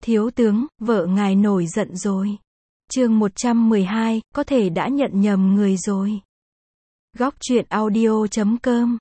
Thiếu tướng, vợ ngài nổi giận rồi. Chương 112, có thể đã nhận nhầm người rồi. Góc truyện audio.com.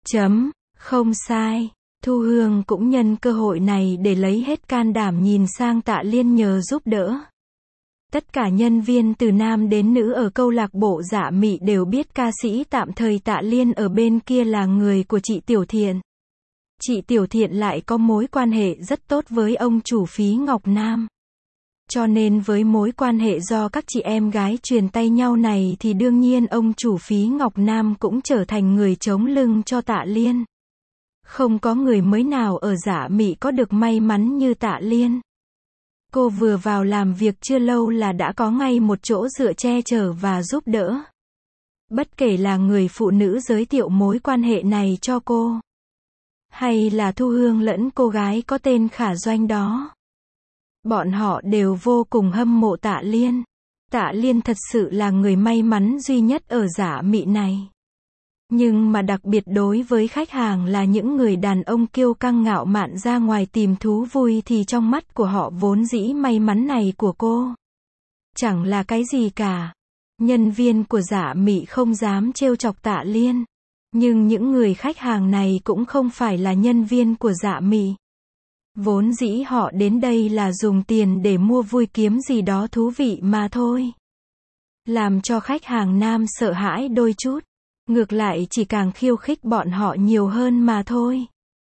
Không sai. Thu Hương cũng nhân cơ hội này để lấy hết can đảm nhìn sang Tạ Liên nhờ giúp đỡ. Tất cả nhân viên từ nam đến nữ ở câu lạc bộ Dạ Mị đều biết ca sĩ tạm thời Tạ Liên ở bên kia là người của chị Tiểu Thiện. Chị Tiểu Thiện lại có mối quan hệ rất tốt với ông chủ Phí Ngọc Nam. Cho nên với mối quan hệ do các chị em gái truyền tay nhau này thì đương nhiên ông chủ Phí Ngọc Nam cũng trở thành người chống lưng cho Tạ Liên. Không có người mới nào ở Dạ Mị có được may mắn như Tạ Liên. Cô vừa vào làm việc chưa lâu là đã có ngay một chỗ dựa che chở và giúp đỡ. Bất kể là người phụ nữ giới thiệu mối quan hệ này cho cô, hay là Thu Hương lẫn cô gái có tên Khả Doanh đó, bọn họ đều vô cùng hâm mộ Tạ Liên. Tạ Liên thật sự là người may mắn duy nhất ở Dạ Mị này. Nhưng mà đặc biệt đối với khách hàng là những người đàn ông kiêu căng ngạo mạn ra ngoài tìm thú vui thì trong mắt của họ vốn dĩ may mắn này của cô chẳng là cái gì cả. Nhân viên của Dạ Mị không dám trêu chọc Tạ Liên. Nhưng những người khách hàng này cũng không phải là nhân viên của Dạ Mị. Vốn dĩ họ đến đây là dùng tiền để mua vui kiếm gì đó thú vị mà thôi. Làm cho khách hàng nam sợ hãi đôi chút. Ngược lại chỉ càng khiêu khích bọn họ nhiều hơn mà thôi.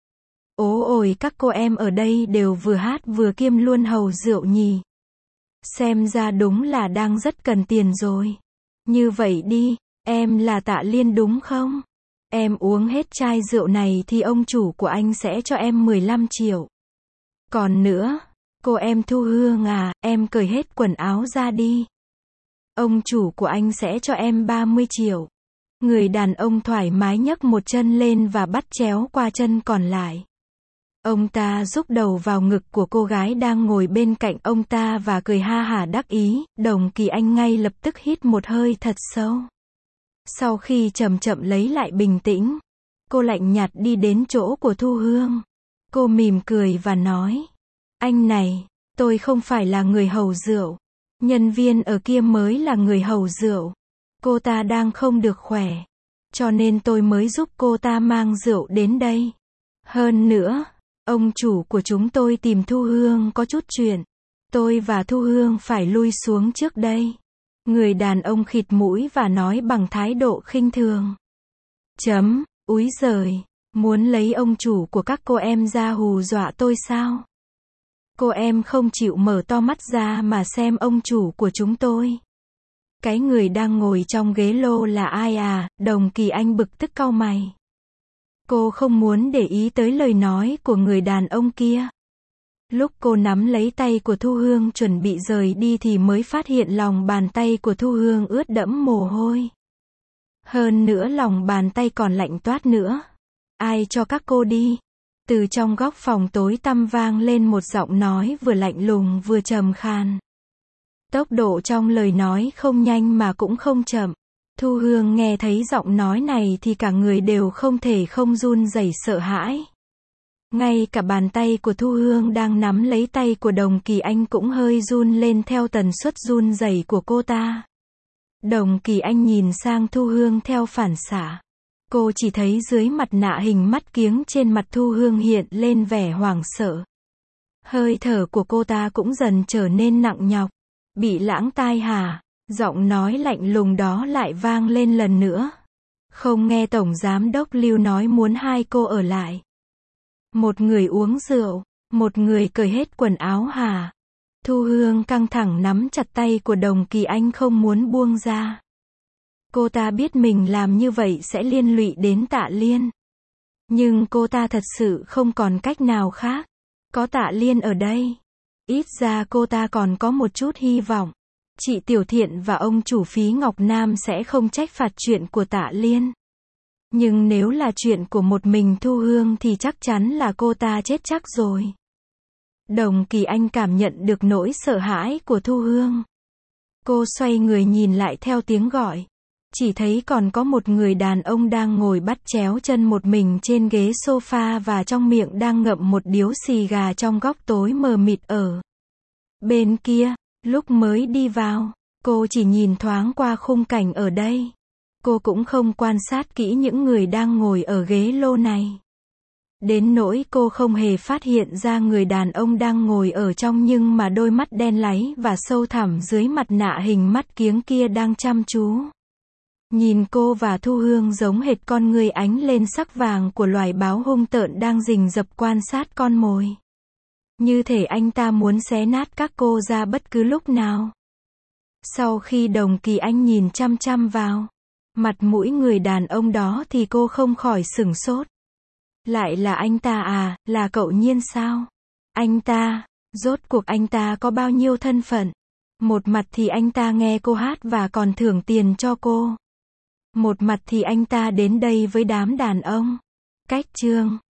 Ố ôi, các cô em ở đây đều vừa hát vừa kiêm luôn hầu rượu nhỉ. Xem ra đúng là đang rất cần tiền rồi. Như vậy đi, em là Tạ Liên đúng không? Em uống hết chai rượu này thì ông chủ của anh sẽ cho em 15 triệu. Còn nữa, cô em Thu Hương à, em cởi hết quần áo ra đi. Ông chủ của anh sẽ cho em 30 triệu. Người đàn ông thoải mái nhấc một chân lên và bắt chéo qua chân còn lại. Ông ta giúp đầu vào ngực của cô gái đang ngồi bên cạnh ông ta và cười ha hả đắc ý. Đồng Kỳ Anh ngay lập tức hít một hơi thật sâu. Sau khi chậm chậm lấy lại bình tĩnh, cô lạnh nhạt đi đến chỗ của Thu Hương. Cô mỉm cười và nói: anh này, tôi không phải là người hầu rượu. Nhân viên ở kia mới là người hầu rượu. Cô ta đang không được khỏe, cho nên tôi mới giúp cô ta mang rượu đến đây. Hơn nữa, ông chủ của chúng tôi tìm Thu Hương có chút chuyện. Tôi và Thu Hương phải lui xuống trước đây. Người đàn ông khịt mũi và nói bằng thái độ khinh thường. Úi giời, muốn lấy ông chủ của các cô em ra hù dọa tôi sao? Cô em không chịu mở to mắt ra mà xem ông chủ của chúng tôi. Cái người đang ngồi trong ghế lô là ai à? Đồng Kỳ Anh bực tức cau mày. Cô không muốn để ý tới lời nói của người đàn ông kia. Lúc cô nắm lấy tay của Thu Hương chuẩn bị rời đi thì mới phát hiện lòng bàn tay của Thu Hương ướt đẫm mồ hôi. Hơn nữa lòng bàn tay còn lạnh toát nữa. Ai cho các cô đi? Từ trong góc phòng tối tăm vang lên một giọng nói vừa lạnh lùng vừa trầm khan. Tốc độ trong lời nói không nhanh mà cũng không chậm. Thu Hương nghe thấy giọng nói này thì cả người đều không thể không run rẩy sợ hãi. Ngay cả bàn tay của Thu Hương đang nắm lấy tay của Đồng Kỳ Anh cũng hơi run lên theo tần suất run rẩy của cô ta. Đồng Kỳ Anh nhìn sang Thu Hương theo phản xạ. Cô chỉ thấy dưới mặt nạ hình mắt kiếng trên mặt Thu Hương hiện lên vẻ hoảng sợ. Hơi thở của cô ta cũng dần trở nên nặng nhọc. Bị lãng tai hả? Giọng nói lạnh lùng đó lại vang lên lần nữa. Không nghe Tổng Giám đốc Lưu nói muốn hai cô ở lại. Một người uống rượu, một người cởi hết quần áo hả? Thu Hương căng thẳng nắm chặt tay của Đồng Kỳ Anh không muốn buông ra. Cô ta biết mình làm như vậy sẽ liên lụy đến Tạ Liên. Nhưng cô ta thật sự không còn cách nào khác. Có Tạ Liên ở đây, ít ra cô ta còn có một chút hy vọng. Chị Tiểu Thiện và ông chủ Phí Ngọc Nam sẽ không trách phạt chuyện của Tạ Liên. Nhưng nếu là chuyện của một mình Thu Hương thì chắc chắn là cô ta chết chắc rồi. Đồng Kỳ Anh cảm nhận được nỗi sợ hãi của Thu Hương. Cô xoay người nhìn lại theo tiếng gọi. Chỉ thấy còn có một người đàn ông đang ngồi bắt chéo chân một mình trên ghế sofa và trong miệng đang ngậm một điếu xì gà trong góc tối mờ mịt ở. Bên kia, lúc mới đi vào, cô chỉ nhìn thoáng qua khung cảnh ở đây. Cô cũng không quan sát kỹ những người đang ngồi ở ghế lô này. Đến nỗi cô không hề phát hiện ra người đàn ông đang ngồi ở trong nhưng mà đôi mắt đen láy và sâu thẳm dưới mặt nạ hình mắt kiếng kia đang chăm chú nhìn cô, và Thu Hương giống hệt con người ánh lên sắc vàng của loài báo hung tợn đang rình rập quan sát con mồi. Như thể anh ta muốn xé nát các cô ra bất cứ lúc nào. Sau khi Đồng Kỳ Anh nhìn chăm chăm vào mặt mũi người đàn ông đó thì cô không khỏi sửng sốt. Lại là anh ta à, là cậu Nhiên sao? Anh ta, rốt cuộc anh ta có bao nhiêu thân phận? Một mặt thì anh ta nghe cô hát và còn thưởng tiền cho cô. Một mặt thì anh ta đến đây với đám đàn ông. Cách chương